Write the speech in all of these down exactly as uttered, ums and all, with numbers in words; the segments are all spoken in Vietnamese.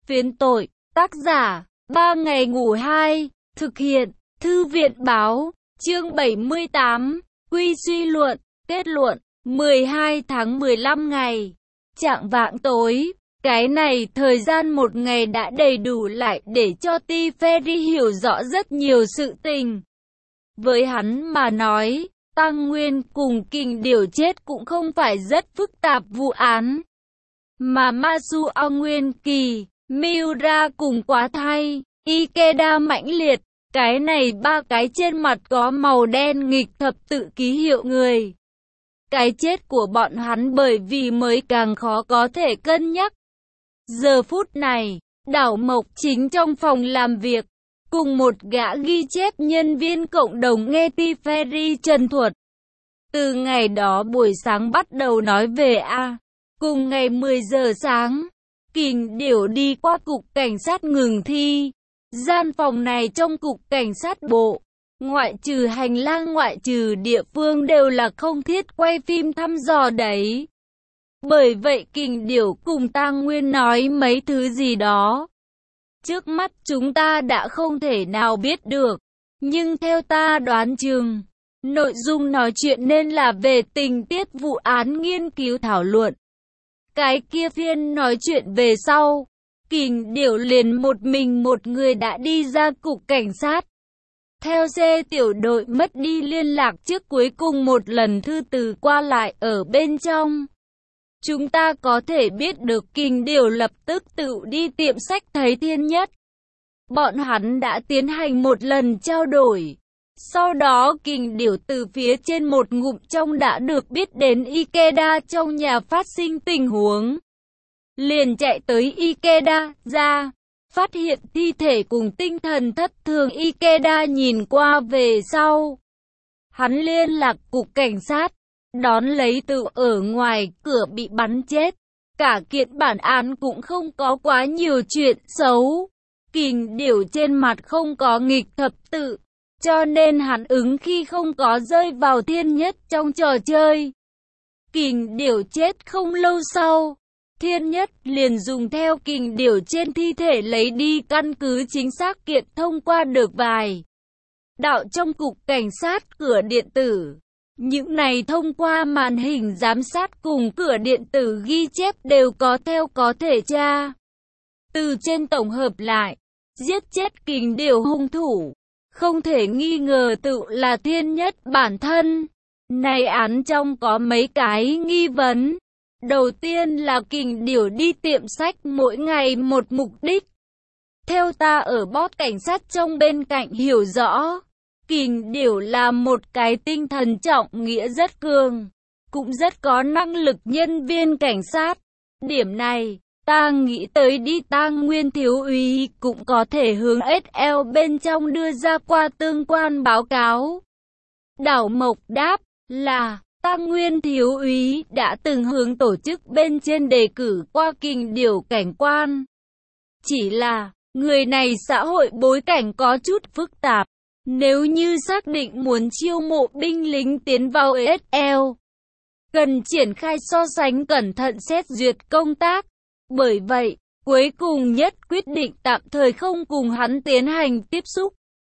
Phiến tội, tác giả, ba ngày ngủ hai, thực hiện, Thư viện báo, chương bảy mươi tám, quy suy luận, kết luận, mười hai tháng mười lăm ngày, chạng vạng tối, cái này thời gian một ngày đã đầy đủ lại để cho Ti Ferry hiểu rõ rất nhiều sự tình. Với hắn mà nói, Tăng Nguyên cùng Kình Điểu chết cũng không phải rất phức tạp vụ án. Mà Masuo Nguyên Kỳ, Miura cùng Quá Thay, Ikeda mãnh liệt, cái này ba cái trên mặt có màu đen nghịch thập tự ký hiệu người. Cái chết của bọn hắn bởi vì mới càng khó có thể cân nhắc. Giờ phút này, Đảo Mộc chính trong phòng làm việc, cùng một gã ghi chép nhân viên cộng đồng nghe Ti Ferry trần thuật. Từ ngày đó buổi sáng bắt đầu nói về A, cùng ngày mười giờ sáng, Kình Điểu đi qua cục cảnh sát ngừng thi. Gian phòng này trong cục cảnh sát bộ, ngoại trừ hành lang ngoại trừ địa phương đều là không thiết quay phim thăm dò đấy. Bởi vậy Kình Điểu cùng Tang Nguyên nói mấy thứ gì đó. Trước mắt chúng ta đã không thể nào biết được, nhưng theo ta đoán chừng, nội dung nói chuyện nên là về tình tiết vụ án nghiên cứu thảo luận. Cái kia phiên nói chuyện về sau, Kình Điểu liền một mình một người đã đi ra cục cảnh sát. Theo xe tiểu đội mất đi liên lạc trước cuối cùng một lần thư từ qua lại ở bên trong. Chúng ta có thể biết được Kình Điểu lập tức tự đi tiệm sách thấy Thiên Nhất. Bọn hắn đã tiến hành một lần trao đổi. Sau đó Kình Điểu từ phía trên một ngụm trong đã được biết đến Ikeda trong nhà phát sinh tình huống. Liền chạy tới Ikeda ra, phát hiện thi thể cùng tinh thần thất thường Ikeda nhìn qua về sau. Hắn liên lạc cục cảnh sát, đón lấy tự ở ngoài cửa bị bắn chết. Cả kiện bản án cũng không có quá nhiều chuyện xấu. Kình Điểu trên mặt không có nghịch thập tự, cho nên hắn ứng khi không có rơi vào Thiên Nhất trong trò chơi. Kình Điểu chết không lâu sau, Thiên Nhất liền dùng theo Kình Điểu trên thi thể lấy đi căn cứ chính xác kiện thông qua được vài đạo trong cục cảnh sát cửa điện tử. Những này thông qua màn hình giám sát cùng cửa điện tử ghi chép đều có theo có thể tra. Từ trên tổng hợp lại, giết chết Kình Điểu hung thủ, không thể nghi ngờ tự là Thiên Nhất bản thân. Này án trong có mấy cái nghi vấn. Đầu tiên là Kình Điểu đi tiệm sách mỗi ngày một mục đích. Theo ta ở bót cảnh sát trong bên cạnh hiểu rõ, Kình Điểu là một cái tinh thần trọng nghĩa rất cường, cũng rất có năng lực nhân viên cảnh sát. Điểm này, ta nghĩ tới đi Tang Nguyên thiếu úy cũng có thể hướng ét lờ bên trong đưa ra qua tương quan báo cáo. Đảo Mộc đáp là Tang Nguyên thiếu úy đã từng hướng tổ chức bên trên đề cử qua Kình Điểu cảnh quan. Chỉ là, người này xã hội bối cảnh có chút phức tạp. Nếu như xác định muốn chiêu mộ binh lính tiến vào ét lờ, cần triển khai so sánh cẩn thận xét duyệt công tác. Bởi vậy, cuối cùng Nhất quyết định tạm thời không cùng hắn tiến hành tiếp xúc.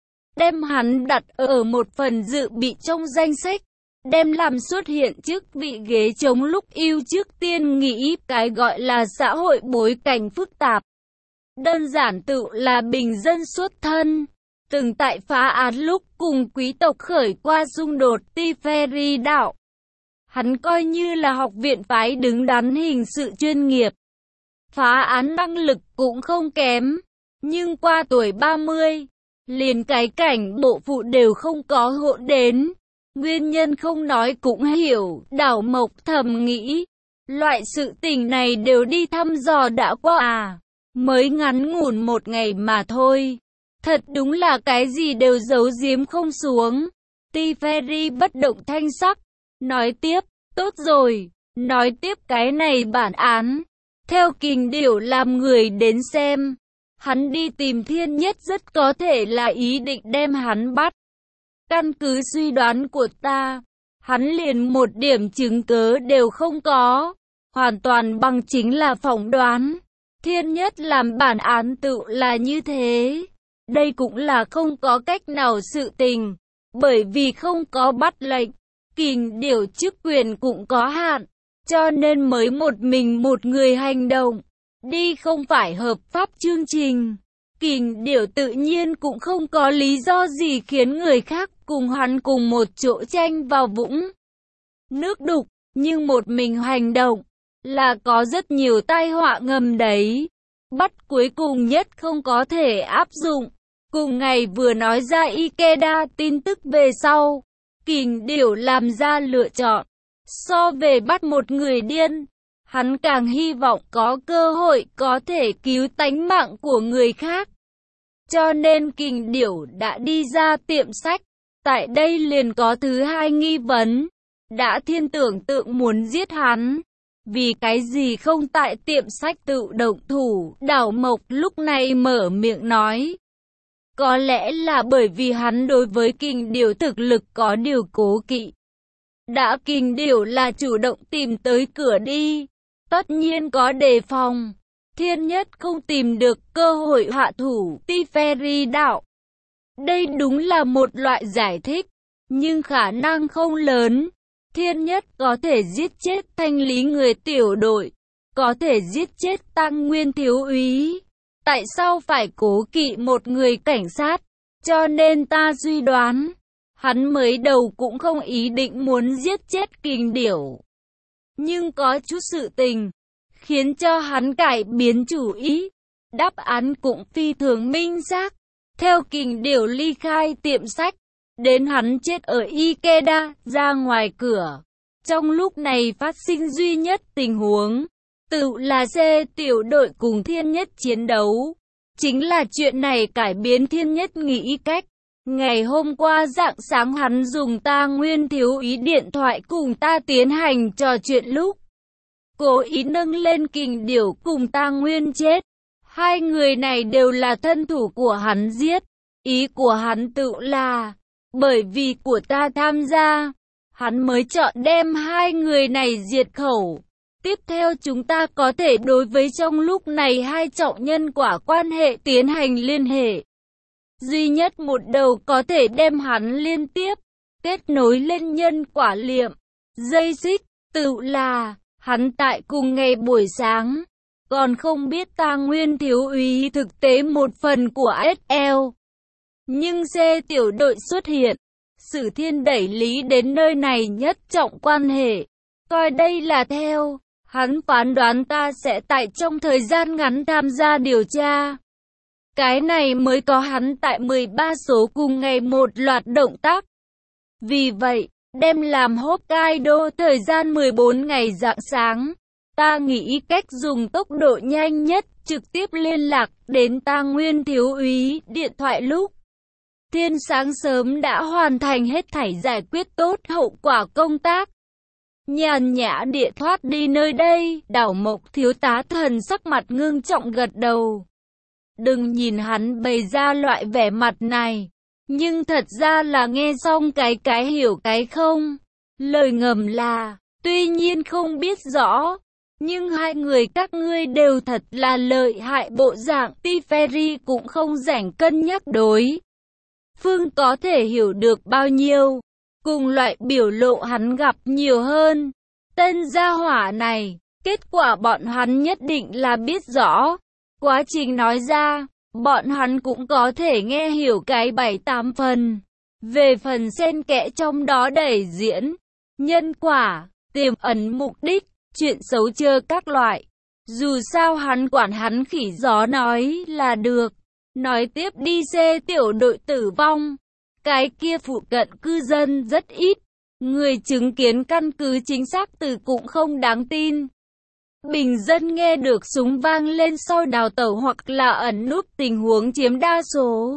Đem hắn đặt ở một phần dự bị trong danh sách. Đem làm xuất hiện trước vị ghế chống lúc yêu trước tiên nghĩ cái gọi là xã hội bối cảnh phức tạp. Đơn giản tự là bình dân xuất thân. Từng tại phá án lúc cùng quý tộc khởi qua xung đột Ti Ferry đạo. Hắn coi như là học viện phái đứng đắn hình sự chuyên nghiệp. Phá án năng lực cũng không kém. Nhưng qua tuổi ba mươi, liền cái cảnh bộ phụ đều không có hộ đến. Nguyên nhân không nói cũng hiểu, Đảo Mộc thầm nghĩ. Loại sự tình này đều đi thăm dò đã qua à. Mới ngắn ngủn một ngày mà thôi. Thật đúng là cái gì đều giấu giếm không xuống. Ti Ferry bất động thanh sắc. Nói tiếp, tốt rồi. Nói tiếp cái này bản án. Theo Kình Điểu làm người đến xem. Hắn đi tìm Thiên Nhất rất có thể là ý định đem hắn bắt. Căn cứ suy đoán của ta, hắn liền một điểm chứng cớ đều không có. Hoàn toàn bằng chính là phỏng đoán. Thiên Nhất làm bản án tự là như thế. Đây cũng là không có cách nào sự tình, bởi vì không có bắt lệnh, Kình Điểu chức quyền cũng có hạn, cho nên mới một mình một người hành động, đi không phải hợp pháp chương trình. Kình Điểu tự nhiên cũng không có lý do gì khiến người khác cùng hắn cùng một chỗ tranh vào vũng nước đục, nhưng một mình hành động là có rất nhiều tai họa ngầm đấy. Bắt cuối cùng nhất không có thể áp dụng. Cùng ngày vừa nói ra Ikeda tin tức về sau, Kình Điểu làm ra lựa chọn. So về bắt một người điên, hắn càng hy vọng có cơ hội có thể cứu tánh mạng của người khác. Cho nên Kình Điểu đã đi ra tiệm sách. Tại đây liền có thứ hai nghi vấn. Đã thiên tưởng tượng muốn giết hắn, vì cái gì không tại tiệm sách tự động thủ? Đảo Mộc lúc này mở miệng nói. Có lẽ là bởi vì hắn đối với Kình Điểu thực lực có điều cố kỵ. Đã Kình Điểu là chủ động tìm tới cửa đi, tất nhiên có đề phòng. Thiên Nhất không tìm được cơ hội hạ thủ Teferi đạo. Đây đúng là một loại giải thích, nhưng khả năng không lớn. Thiên Nhất có thể giết chết thanh lý người tiểu đội, có thể giết chết Tăng Nguyên thiếu úy. Tại sao phải cố kỵ một người cảnh sát? Cho nên ta suy đoán, hắn mới đầu cũng không ý định muốn giết chết Kình Điểu. Nhưng có chút sự tình, khiến cho hắn cải biến chủ ý. Đáp án cũng phi thường minh xác. Theo Kình Điểu ly khai tiệm sách, đến hắn chết ở Ikeda, ra ngoài cửa. Trong lúc này phát sinh duy nhất tình huống, tự là C tiểu đội cùng Thiên Nhất chiến đấu. Chính là chuyện này cải biến Thiên Nhất nghĩ cách. Ngày hôm qua rạng sáng hắn dùng Ta Nguyên thiếu úy điện thoại cùng ta tiến hành trò chuyện lúc cố ý nâng lên Kình Điểu cùng Ta Nguyên chết. Hai người này đều là thân thủ của hắn giết. Ý của hắn tự là, bởi vì của ta tham gia, hắn mới chọn đem hai người này diệt khẩu. Tiếp theo chúng ta có thể đối với trong lúc này hai trọng nhân quả quan hệ tiến hành liên hệ. Duy nhất một đầu có thể đem hắn liên tiếp, kết nối lên nhân quả liệm. Dây xích, tự là, hắn tại cùng ngày buổi sáng, còn không biết Ta Nguyên thiếu úy thực tế một phần của ét lờ. Nhưng C tiểu đội xuất hiện, Sử Thiên đẩy lý đến nơi này nhất trọng quan hệ. Coi đây là theo, hắn phán đoán ta sẽ tại trong thời gian ngắn tham gia điều tra. Cái này mới có hắn tại mười ba số cùng ngày một loạt động tác. Vì vậy, đem làm Hokkaido thời gian mười bốn ngày rạng sáng. Ta nghĩ cách dùng tốc độ nhanh nhất trực tiếp liên lạc đến Ta Nguyên thiếu úy điện thoại lúc thiên sáng sớm đã hoàn thành hết thảy giải quyết tốt hậu quả công tác. Nhàn nhã địa thoát đi nơi đây, Đảo Mộc thiếu tá thần sắc mặt ngưng trọng gật đầu. Đừng nhìn hắn bày ra loại vẻ mặt này, nhưng thật ra là nghe xong cái cái hiểu cái không. Lời ngầm là, tuy nhiên không biết rõ, nhưng hai người các ngươi đều thật là lợi hại bộ dạng. Teferi cũng không rảnh cân nhắc đối phương có thể hiểu được bao nhiêu. Cùng loại biểu lộ hắn gặp nhiều hơn. Tên gia hỏa này, kết quả bọn hắn nhất định là biết rõ. Quá trình nói ra, bọn hắn cũng có thể nghe hiểu cái bảy tám phần. Về phần xen kẽ trong đó đẩy diễn, nhân quả, tiềm ẩn mục đích, chuyện xấu chơi các loại. Dù sao hắn quản hắn khỉ gió nói là được. Nói tiếp đi. C tiểu đội tử vong. Cái kia phụ cận cư dân rất ít. Người chứng kiến căn cứ chính xác từ cũng không đáng tin. Bình dân nghe được súng vang lên sau đào tẩu hoặc là ẩn núp tình huống chiếm đa số.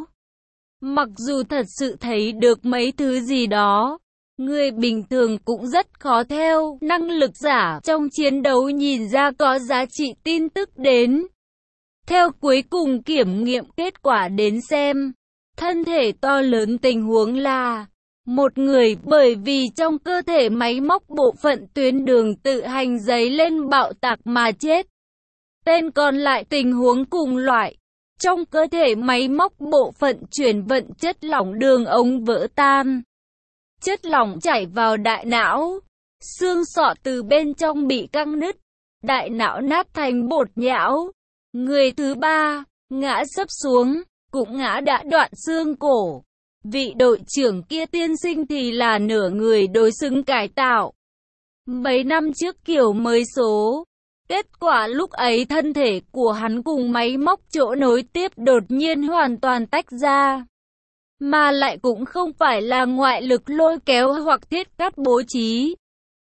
Mặc dù thật sự thấy được mấy thứ gì đó, người bình thường cũng rất khó theo năng lực giả trong chiến đấu nhìn ra có giá trị tin tức đến. Theo cuối cùng kiểm nghiệm kết quả đến xem, thân thể to lớn tình huống là một người bởi vì trong cơ thể máy móc bộ phận tuyến đường tự hành dấy lên bạo tạc mà chết. Tên còn lại tình huống cùng loại. Trong cơ thể máy móc bộ phận chuyển vận chất lỏng đường ống vỡ tan. Chất lỏng chảy vào đại não. Xương sọ từ bên trong bị căng nứt. Đại não nát thành bột nhão. Người thứ ba, ngã sấp xuống, cũng ngã đã đoạn xương cổ. Vị đội trưởng kia tiên sinh thì là nửa người đối xứng cải tạo. Mấy năm trước kiểu mới số. Kết quả lúc ấy thân thể của hắn cùng máy móc chỗ nối tiếp đột nhiên hoàn toàn tách ra. Mà lại cũng không phải là ngoại lực lôi kéo hoặc thiết cắt bố trí.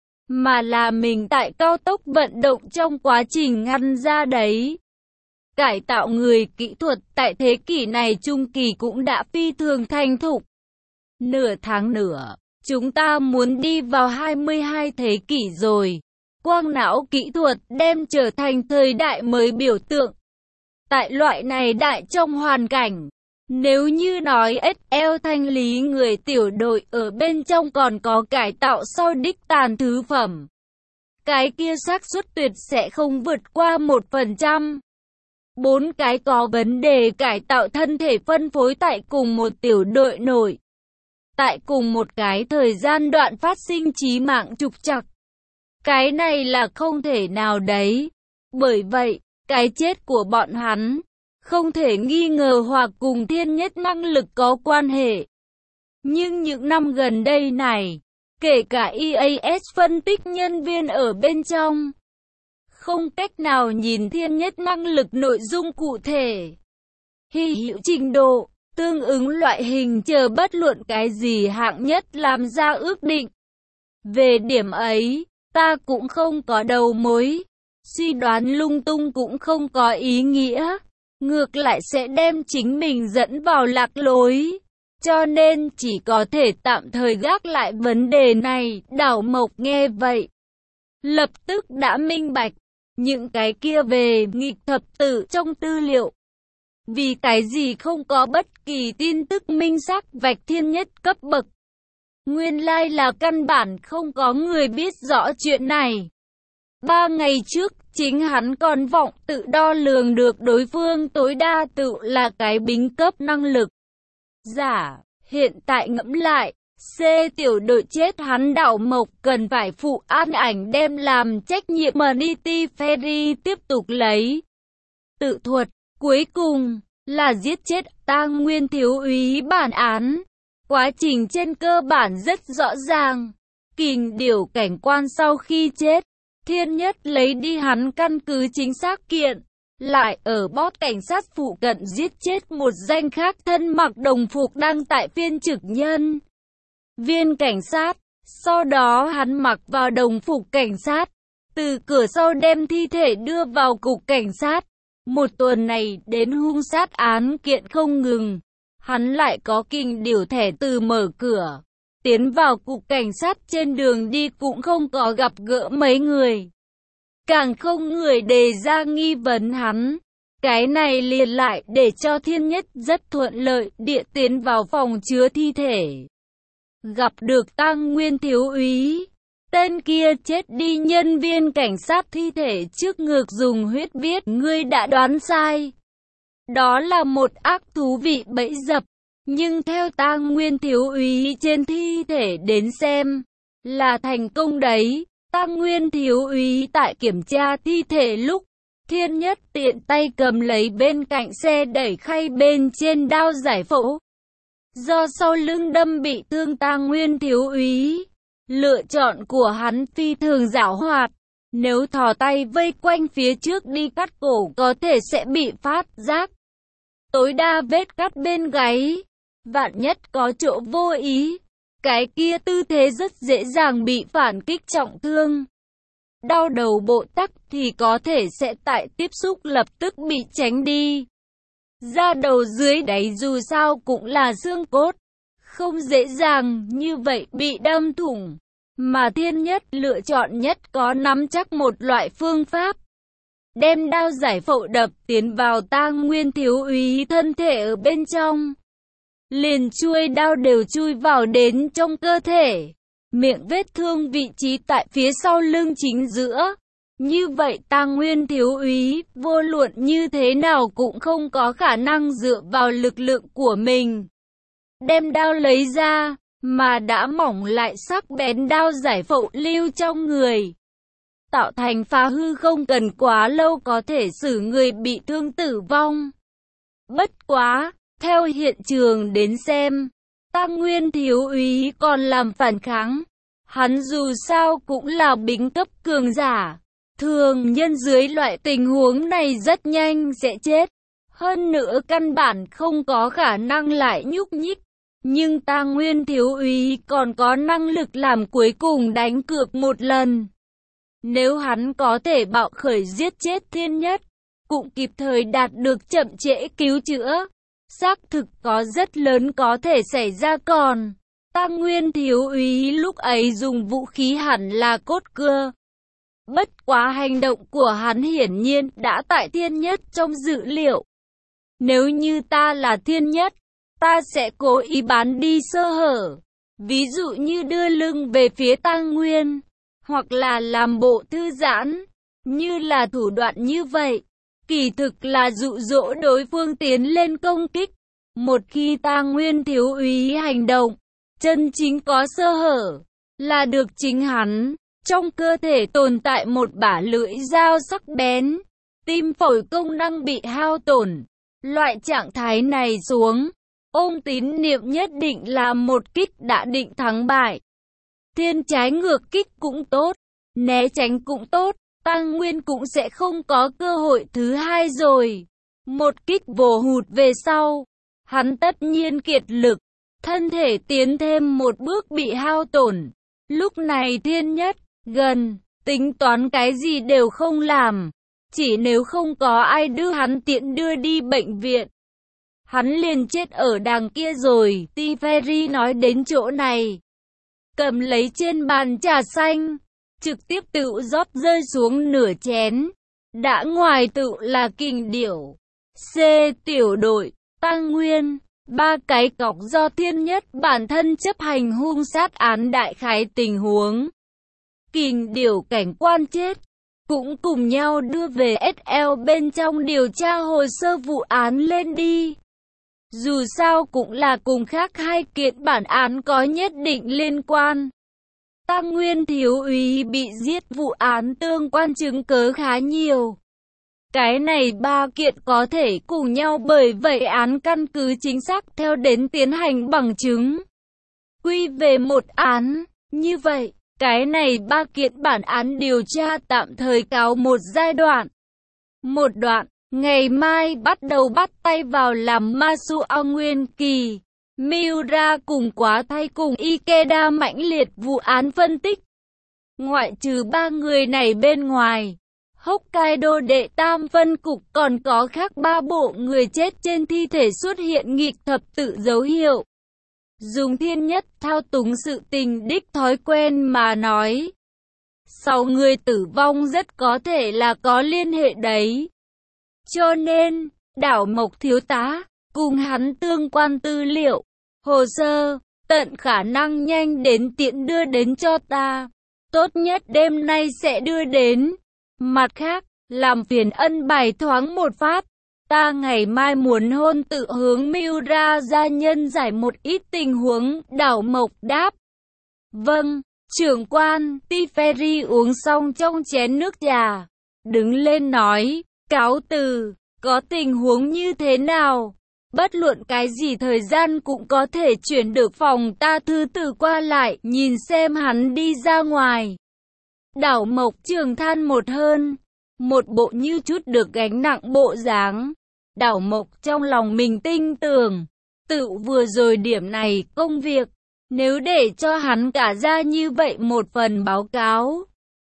Mà là mình tại cao tốc vận động trong quá trình ngăn ra đấy. Cải tạo người kỹ thuật tại thế kỷ này trung kỳ cũng đã phi thường thành thục. Nửa tháng nữa, chúng ta muốn đi vào hai mươi hai thế kỷ rồi. Quang não kỹ thuật đem trở thành thời đại mới biểu tượng. Tại loại này đại trong hoàn cảnh, nếu như nói ét lờ thanh lý người tiểu đội ở bên trong còn có cải tạo sau đích tàn thứ phẩm. Cái kia xác suất tuyệt sẽ không vượt qua một phần trăm. Bốn cái có vấn đề cải tạo thân thể phân phối tại cùng một tiểu đội nổi. Tại cùng một cái thời gian đoạn phát sinh chí mạng trục trặc. Cái này là không thể nào đấy. Bởi vậy, cái chết của bọn hắn không thể nghi ngờ hoặc cùng thiên nhất năng lực có quan hệ. Nhưng những năm gần đây này, kể cả e a ét phân tích nhân viên ở bên trong, không cách nào nhìn thiên nhất năng lực nội dung cụ thể, hy hữu trình độ, tương ứng loại hình chờ bất luận cái gì hạng nhất làm ra ước định. Về điểm ấy, ta cũng không có đầu mối, suy đoán lung tung cũng không có ý nghĩa, ngược lại sẽ đem chính mình dẫn vào lạc lối. Cho nên chỉ có thể tạm thời gác lại vấn đề này. Đảo Mộc nghe vậy, lập tức đã minh bạch, những cái kia về nghịch thập tử trong tư liệu. Vì cái gì không có bất kỳ tin tức minh xác vạch thiên nhất cấp bậc. Nguyên lai là căn bản không có người biết rõ chuyện này. Ba ngày trước, chính hắn còn vọng tự đo lường được đối phương tối đa tự là cái bính cấp năng lực. Giả, hiện tại ngẫm lại, C tiểu đội chết hắn Đảo Mộc cần phải phụ an ảnh đem làm trách nhiệm Manity Ferry tiếp tục lấy. Tự thuật, cuối cùng, là giết chết Tang Nguyên thiếu úy bản án. Quá trình trên cơ bản rất rõ ràng. Kình điểu cảnh quan sau khi chết, thiên nhất lấy đi hắn căn cứ chính xác kiện. Lại ở bót cảnh sát phụ cận giết chết một danh khác thân mặc đồng phục đang tại phiên trực nhân viên cảnh sát. Sau đó hắn mặc vào đồng phục cảnh sát, từ cửa sau đem thi thể đưa vào cục cảnh sát. Một tuần này đến hung sát án kiện không ngừng, hắn lại có kình điểu thẻ từ mở cửa, tiến vào cục cảnh sát trên đường đi cũng không có gặp gỡ mấy người. Càng không người đề ra nghi vấn hắn. Cái này liền lại để cho thiên nhất rất thuận lợi địa tiến vào phòng chứa thi thể. Gặp được Tang Nguyên thiếu úy. Tên kia chết đi nhân viên cảnh sát thi thể trước ngực dùng huyết viết ngươi đã đoán sai. Đó là một ác thú vị bẫy dập. Nhưng theo Tang Nguyên thiếu úy trên thi thể đến xem, là thành công đấy. Tang Nguyên thiếu úy tại kiểm tra thi thể lúc, thiên nhất tiện tay cầm lấy bên cạnh xe đẩy khay bên trên đao giải phẫu. Do sau lưng đâm bị thương Tang Nguyên thiếu úy, lựa chọn của hắn phi thường giảo hoạt. Nếu thò tay vây quanh phía trước đi cắt cổ có thể sẽ bị phát giác. Tối đa vết cắt bên gáy, vạn nhất có chỗ vô ý. Cái kia tư thế rất dễ dàng bị phản kích trọng thương. Đau đầu bộ tắc thì có thể sẽ tại tiếp xúc lập tức bị tránh đi. Da đầu dưới đáy dù sao cũng là xương cốt, không dễ dàng như vậy bị đâm thủng. Mà thiên nhất lựa chọn nhất có nắm chắc một loại phương pháp. Đem đao giải phẫu đập tiến vào Tang Nguyên thiếu úy thân thể ở bên trong. Liền chuôi đao đều chui vào đến trong cơ thể. Miệng vết thương vị trí tại phía sau lưng chính giữa. Như vậy Tang Nguyên thiếu úy, vô luận như thế nào cũng không có khả năng dựa vào lực lượng của mình đem đao lấy ra, mà đã mỏng lại sắc bén đao giải phẫu lưu trong người, tạo thành phá hư không cần quá lâu có thể xử người bị thương tử vong. Bất quá, theo hiện trường đến xem, Tang Nguyên thiếu úy còn làm phản kháng. Hắn dù sao cũng là bính cấp cường giả. Thường nhân dưới loại tình huống này rất nhanh sẽ chết. Hơn nữa căn bản không có khả năng lại nhúc nhích. Nhưng Tang Nguyên thiếu úy còn có năng lực làm cuối cùng đánh cược một lần. Nếu hắn có thể bạo khởi giết chết Thiên Nhất, cũng kịp thời đạt được chậm trễ cứu chữa, xác thực có rất lớn có thể xảy ra. Còn Tang Nguyên thiếu úy lúc ấy dùng vũ khí hẳn là cốt cưa. Bất quá hành động của hắn hiển nhiên đã tại Thiên Nhất trong dự liệu. Nếu như ta là Thiên Nhất, ta sẽ cố ý bán đi sơ hở. Ví dụ như đưa lưng về phía Tang Nguyên, hoặc là làm bộ thư giãn. Như là thủ đoạn như vậy, kỳ thực là dụ dỗ đối phương tiến lên công kích. Một khi Tang Nguyên thiếu úy hành động, chân chính có sơ hở, là được chính hắn. Trong cơ thể tồn tại một bả lưỡi dao sắc bén, tim phổi công năng bị hao tổn. Loại trạng thái này xuống, ôm tín niệm nhất định là một kích đã định thắng bại. Thiên trái ngược kích cũng tốt, né tránh cũng tốt, Tang Nguyên cũng sẽ không có cơ hội thứ hai rồi. Một kích vồ hụt về sau, hắn tất nhiên kiệt lực, thân thể tiến thêm một bước bị hao tổn. Lúc này Thiên Nhất gần, tính toán cái gì đều không làm, chỉ nếu không có ai đưa hắn tiện đưa đi bệnh viện, hắn liền chết ở đằng kia rồi. Teferi nói đến chỗ này, cầm lấy trên bàn trà xanh, trực tiếp tự rót rơi xuống nửa chén. Đã ngoài tự là Kình Điểu, C tiểu đội, Tang Nguyên, ba cái cọc do Thiên Nhất bản thân chấp hành hung sát án đại khái tình huống. Kình Điểu cảnh quan chết, cũng cùng nhau đưa về ét lờ bên trong điều tra hồ sơ vụ án lên đi. Dù sao cũng là cùng khác hai kiện bản án có nhất định liên quan. Tang Nguyên thiếu úy bị giết vụ án tương quan chứng cớ khá nhiều. Cái này ba kiện có thể cùng nhau, bởi vậy án căn cứ chính xác theo đến tiến hành bằng chứng. Quy về một án, như vậy, cái này ba kiện bản án điều tra tạm thời cáo một giai đoạn. Một đoạn, ngày mai bắt đầu bắt tay vào làm Masuo Nguyên Kỳ, Miura cùng Quá Thay cùng Ikeda mãnh liệt vụ án phân tích. Ngoại trừ ba người này bên ngoài, Hokkaido đệ tam phân cục còn có khác ba bộ người chết trên thi thể xuất hiện nghịch thập tự dấu hiệu. Dùng Thiên Nhất thao túng sự tình đích thói quen mà nói, sau người tử vong rất có thể là có liên hệ đấy. Cho nên, Đảo Mộc thiếu tá, cùng hắn tương quan tư liệu, hồ sơ, tận khả năng nhanh đến tiện đưa đến cho ta. Tốt nhất đêm nay sẽ đưa đến. Mặt khác, làm phiền ân bài thoáng một phát. Ta ngày mai muốn hôn tự hướng Miura gia nhân giải một ít tình huống. Đảo Mộc đáp. Vâng, trưởng quan. Teferi uống xong trong chén nước trà, đứng lên nói, cáo từ. Có tình huống như thế nào? Bất luận cái gì thời gian cũng có thể chuyển được phòng ta thư từ qua lại, nhìn xem hắn đi ra ngoài. Đảo Mộc Trường than một hơn, một bộ như chút được gánh nặng bộ dáng. Đảo Mộc trong lòng mình tin tưởng, tự vừa rồi điểm này công việc, nếu để cho hắn cả ra như vậy một phần báo cáo,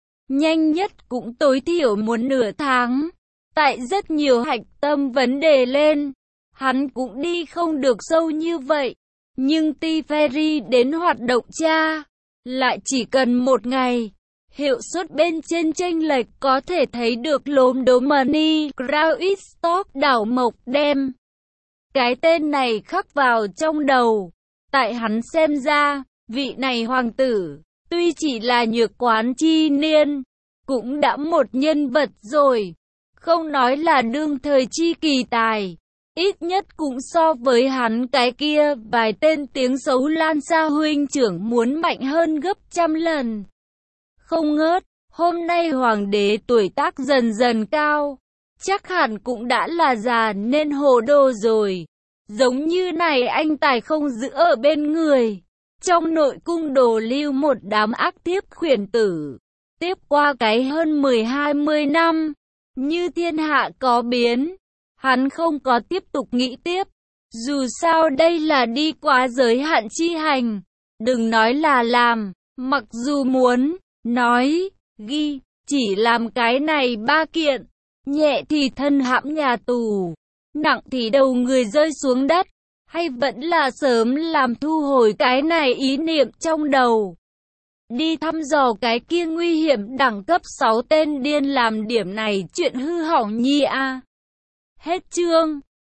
nhanh nhất cũng tối thiểu một nửa tháng. Tại rất nhiều hạch tâm vấn đề lên, hắn cũng đi không được sâu như vậy. Nhưng Teferi đến hoạt động tra, lại chỉ cần một ngày. Hiệu suất bên trên chênh lệch có thể thấy được. Lốm đốm Money Ground Stock. Đảo Mộc đem cái tên này khắc vào trong đầu. Tại hắn xem ra, vị này hoàng tử, tuy chỉ là nhược quán chi niên, cũng đã một nhân vật rồi. Không nói là đương thời chi kỳ tài, ít nhất cũng so với hắn cái kia vài tên tiếng xấu lan xa huynh trưởng muốn mạnh hơn gấp trăm lần. Không ngớt, hôm nay hoàng đế tuổi tác dần dần cao, chắc hẳn cũng đã là già nên hồ đồ rồi. Giống như này anh tài không giữ ở bên người. Trong nội cung đồ lưu một đám ác tiếp khuyển tử. Tiếp qua cái hơn mười hai mươi năm, như thiên hạ có biến, hắn không có tiếp tục nghĩ tiếp. Dù sao đây là đi quá giới hạn chi hành. Đừng nói là làm, mặc dù muốn, nói, ghi, chỉ làm cái này ba kiện. Nhẹ thì thân hãm nhà tù, nặng thì đầu người rơi xuống đất. Hay vẫn là sớm làm thu hồi cái này ý niệm trong đầu. Đi thăm dò cái kia nguy hiểm đẳng cấp sáu tên điên làm điểm này chuyện hư hỏng nhi a. À. Hết chương.